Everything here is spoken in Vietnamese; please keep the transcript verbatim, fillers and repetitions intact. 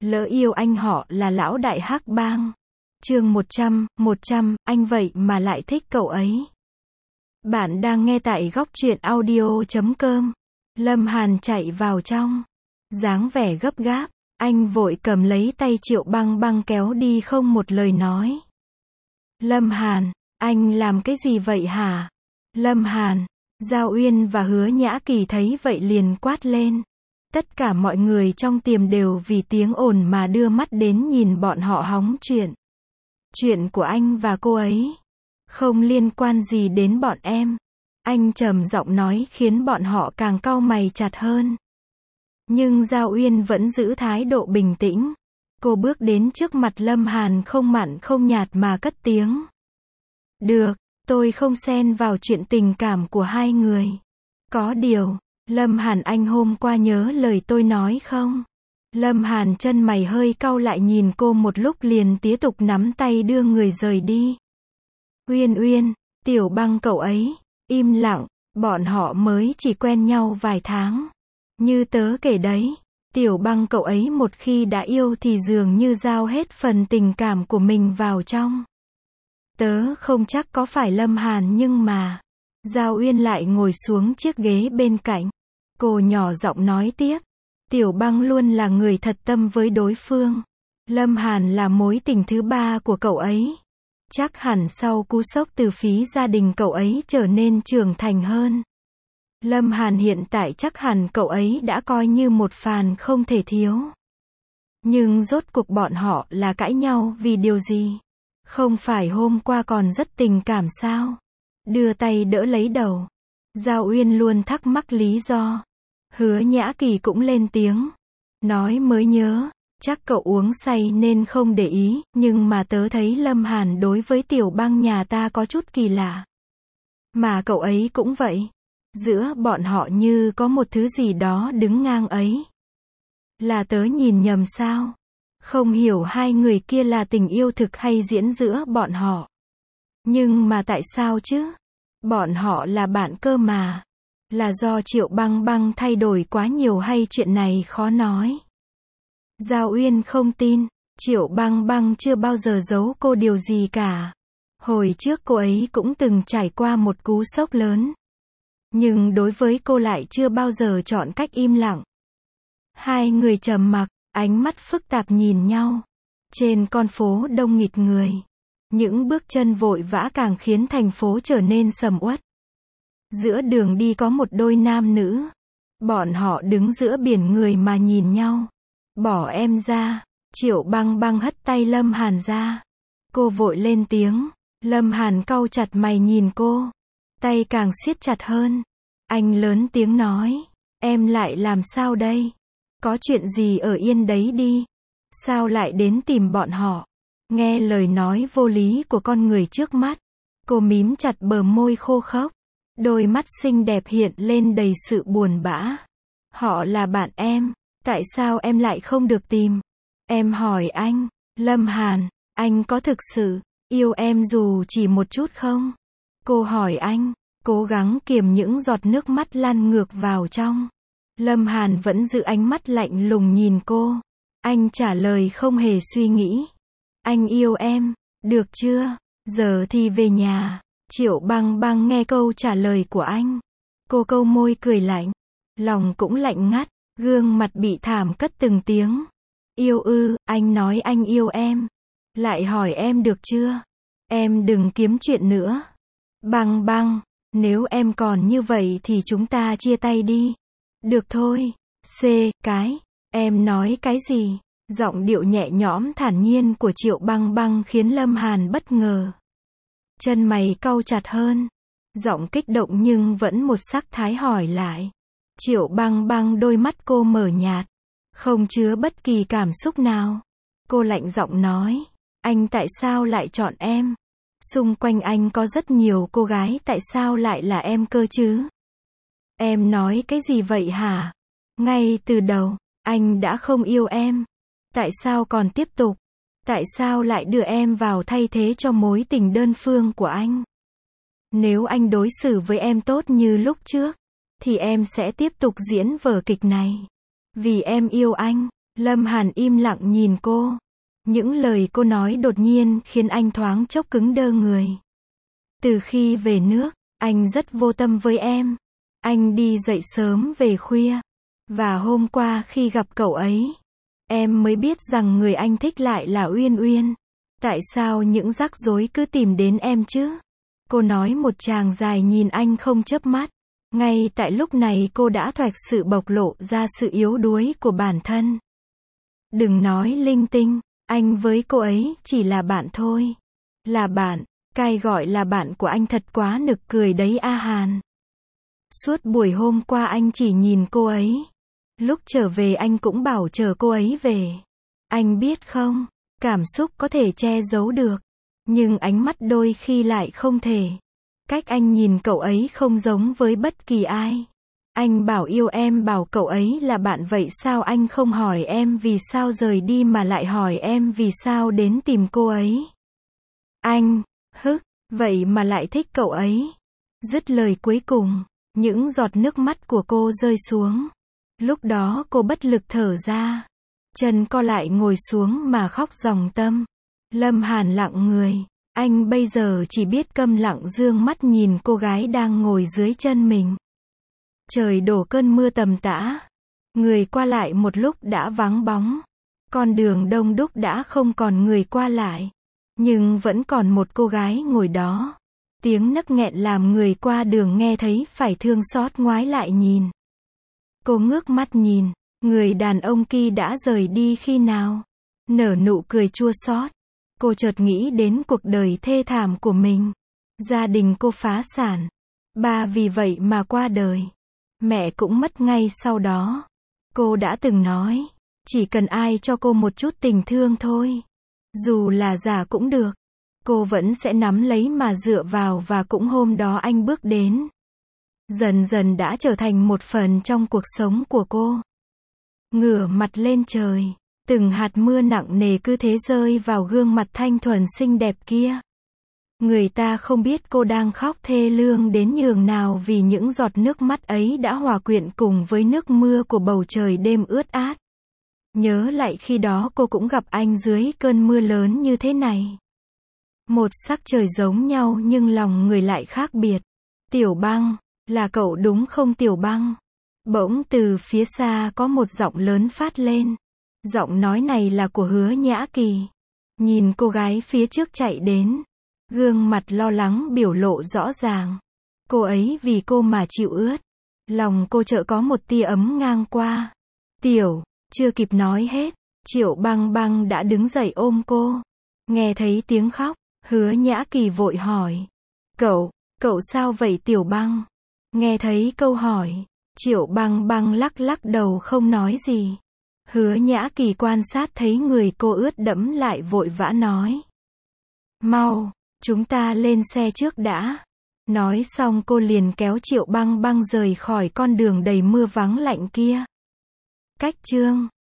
Lỡ yêu anh họ là lão đại hắc bang. Chương một trăm, một trăm, anh vậy mà lại thích cậu ấy. Bạn đang nghe tại góc truyện audio chấm com. Lâm Hàn chạy vào trong, dáng vẻ gấp gáp, anh vội cầm lấy tay Triệu Băng Băng kéo đi không một lời nói. Lâm Hàn, anh làm cái gì vậy hả? Lâm Hàn, Giao Uyên và Hứa Nhã Kỳ thấy vậy liền quát lên. Tất cả mọi người trong tiệm đều vì tiếng ồn mà đưa mắt đến nhìn bọn họ hóng chuyện. Chuyện của anh và cô ấy không liên quan gì đến bọn em. Anh trầm giọng nói khiến bọn họ càng cau mày chặt hơn. Nhưng Giao Uyên vẫn giữ thái độ bình tĩnh. Cô bước đến trước mặt Lâm Hàn không mặn không nhạt mà cất tiếng. Được, tôi không xen vào chuyện tình cảm của hai người. Có điều, Lâm Hàn anh hôm qua nhớ lời tôi nói không? Lâm Hàn chân mày hơi cau lại nhìn cô một lúc liền tiếp tục nắm tay đưa người rời đi. Uyên Uyên, Tiểu Băng cậu ấy, im lặng, bọn họ mới chỉ quen nhau vài tháng. Như tớ kể đấy, Tiểu Băng cậu ấy một khi đã yêu thì dường như giao hết phần tình cảm của mình vào trong. Tớ không chắc có phải Lâm Hàn nhưng mà... Giao Uyên lại ngồi xuống chiếc ghế bên cạnh. Cô nhỏ giọng nói tiếp. Tiểu Băng luôn là người thật tâm với đối phương. Lâm Hàn là mối tình thứ ba của cậu ấy. Chắc hẳn sau cú sốc từ phía gia đình cậu ấy trở nên trưởng thành hơn. Lâm Hàn hiện tại chắc hẳn cậu ấy đã coi như một fan không thể thiếu. Nhưng rốt cuộc bọn họ là cãi nhau vì điều gì? Không phải hôm qua còn rất tình cảm sao? Đưa tay đỡ lấy đầu. Giao Uyên luôn thắc mắc lý do. Hứa Nhã Kỳ cũng lên tiếng. Nói mới nhớ, chắc cậu uống say nên không để ý, nhưng mà tớ thấy Lâm Hàn đối với Tiểu Băng nhà ta có chút kỳ lạ. Mà cậu ấy cũng vậy. Giữa bọn họ như có một thứ gì đó đứng ngang ấy. Là tớ nhìn nhầm sao? Không hiểu hai người kia là tình yêu thực hay diễn giữa bọn họ. Nhưng mà tại sao chứ? Bọn họ là bạn cơ mà. Là do Triệu Băng Băng thay đổi quá nhiều hay chuyện này khó nói? Giao Uyên không tin. Triệu Băng Băng chưa bao giờ giấu cô điều gì cả. Hồi trước cô ấy cũng từng trải qua một cú sốc lớn. Nhưng đối với cô lại chưa bao giờ chọn cách im lặng. Hai người trầm mặc, ánh mắt phức tạp nhìn nhau. Trên con phố đông nghịt người. Những bước chân vội vã càng khiến thành phố trở nên sầm uất. Giữa đường đi có một đôi nam nữ. Bọn họ đứng giữa biển người mà nhìn nhau. Bỏ em ra. Triệu Băng Băng hất tay Lâm Hàn ra. Cô vội lên tiếng. Lâm Hàn cau chặt mày nhìn cô. Tay càng siết chặt hơn. Anh lớn tiếng nói. Em lại làm sao đây? Có chuyện gì ở yên đấy đi. Sao lại đến tìm bọn họ? Nghe lời nói vô lý của con người trước mắt. Cô mím chặt bờ môi khô khốc. Đôi mắt xinh đẹp hiện lên đầy sự buồn bã. Họ là bạn em. Tại sao em lại không được tìm? Em hỏi anh. Lâm Hàn, anh có thực sự yêu em dù chỉ một chút không? Cô hỏi anh. Cố gắng kiềm những giọt nước mắt lan ngược vào trong. Lâm Hàn vẫn giữ ánh mắt lạnh lùng nhìn cô. Anh trả lời không hề suy nghĩ. Anh yêu em, được chưa? Giờ thì về nhà. Triệu Băng Băng nghe câu trả lời của anh. Cô câu môi cười lạnh. Lòng cũng lạnh ngắt, gương mặt bị thảm cất từng tiếng. Yêu ư, anh nói anh yêu em. Lại hỏi em được chưa? Em đừng kiếm chuyện nữa. Băng Băng, nếu em còn như vậy thì chúng ta chia tay đi. Được thôi. C, cái. Em nói cái gì? Giọng điệu nhẹ nhõm thản nhiên của Triệu Băng Băng khiến Lâm Hàn bất ngờ. Chân mày cau chặt hơn. Giọng kích động nhưng vẫn một sắc thái hỏi lại. Triệu Băng Băng đôi mắt cô mở nhạt. Không chứa bất kỳ cảm xúc nào. Cô lạnh giọng nói. Anh tại sao lại chọn em? Xung quanh anh có rất nhiều cô gái, tại sao lại là em cơ chứ? Em nói cái gì vậy hả? Ngay từ đầu, anh đã không yêu em. Tại sao còn tiếp tục? Tại sao lại đưa em vào thay thế cho mối tình đơn phương của anh? Nếu anh đối xử với em tốt như lúc trước, thì em sẽ tiếp tục diễn vở kịch này. Vì em yêu anh, Lâm Hàn im lặng nhìn cô. Những lời cô nói đột nhiên khiến anh thoáng chốc cứng đơ người. Từ khi về nước, anh rất vô tâm với em. Anh đi dậy sớm về khuya. Và hôm qua khi gặp cậu ấy, em mới biết rằng người anh thích lại là Uyên Uyên. Tại sao những rắc rối cứ tìm đến em chứ? Cô nói một tràng dài nhìn anh không chớp mắt. Ngay tại lúc này cô đã thoạch sự bộc lộ ra sự yếu đuối của bản thân. Đừng nói linh tinh, anh với cô ấy chỉ là bạn thôi. Là bạn, cái gọi là bạn của anh thật quá nực cười đấy A Hàn. Suốt buổi hôm qua anh chỉ nhìn cô ấy. Lúc trở về anh cũng bảo chờ cô ấy về. Anh biết không, cảm xúc có thể che giấu được, nhưng ánh mắt đôi khi lại không thể. Cách anh nhìn cậu ấy không giống với bất kỳ ai. Anh bảo yêu em bảo cậu ấy là bạn, vậy sao anh không hỏi em vì sao rời đi mà lại hỏi em vì sao đến tìm cô ấy? Anh, hức, vậy mà lại thích cậu ấy. Dứt lời cuối cùng, những giọt nước mắt của cô rơi xuống. Lúc đó cô bất lực thở ra. Chân co lại ngồi xuống mà khóc ròng tâm. Lâm Hàn lặng người. Anh bây giờ chỉ biết câm lặng dương mắt nhìn cô gái đang ngồi dưới chân mình. Trời đổ cơn mưa tầm tã. Người qua lại một lúc đã vắng bóng. Con đường đông đúc đã không còn người qua lại. Nhưng vẫn còn một cô gái ngồi đó. Tiếng nấc nghẹn làm người qua đường nghe thấy phải thương xót ngoái lại nhìn. Cô ngước mắt nhìn. Người đàn ông kia đã rời đi khi nào? Nở nụ cười chua xót. Cô chợt nghĩ đến cuộc đời thê thảm của mình. Gia đình cô phá sản. Ba vì vậy mà qua đời. Mẹ cũng mất ngay sau đó. Cô đã từng nói, chỉ cần ai cho cô một chút tình thương thôi, dù là giả cũng được, cô vẫn sẽ nắm lấy mà dựa vào, và cũng hôm đó anh bước đến. Dần dần đã trở thành một phần trong cuộc sống của cô. Ngửa mặt lên trời, từng hạt mưa nặng nề cứ thế rơi vào gương mặt thanh thuần xinh đẹp kia. Người ta không biết cô đang khóc thê lương đến nhường nào vì những giọt nước mắt ấy đã hòa quyện cùng với nước mưa của bầu trời đêm ướt át. Nhớ lại khi đó cô cũng gặp anh dưới cơn mưa lớn như thế này. Một sắc trời giống nhau nhưng lòng người lại khác biệt. Tiểu Băng, là cậu đúng không Tiểu Băng? Bỗng từ phía xa có một giọng lớn phát lên. Giọng nói này là của Hứa Nhã Kỳ. Nhìn cô gái phía trước chạy đến. Gương mặt lo lắng biểu lộ rõ ràng. Cô ấy vì cô mà chịu ướt. Lòng cô chợt có một tia ấm ngang qua. Tiểu, chưa kịp nói hết, Triệu Băng Băng đã đứng dậy ôm cô. Nghe thấy tiếng khóc, Hứa Nhã Kỳ vội hỏi. Cậu, cậu sao vậy Tiểu Băng? Nghe thấy câu hỏi, Triệu Băng Băng lắc lắc đầu không nói gì. Hứa Nhã Kỳ quan sát thấy người cô ướt đẫm lại vội vã nói. Mau, chúng ta lên xe trước đã. Nói xong cô liền kéo Triệu Băng Băng rời khỏi con đường đầy mưa vắng lạnh kia. Cách chương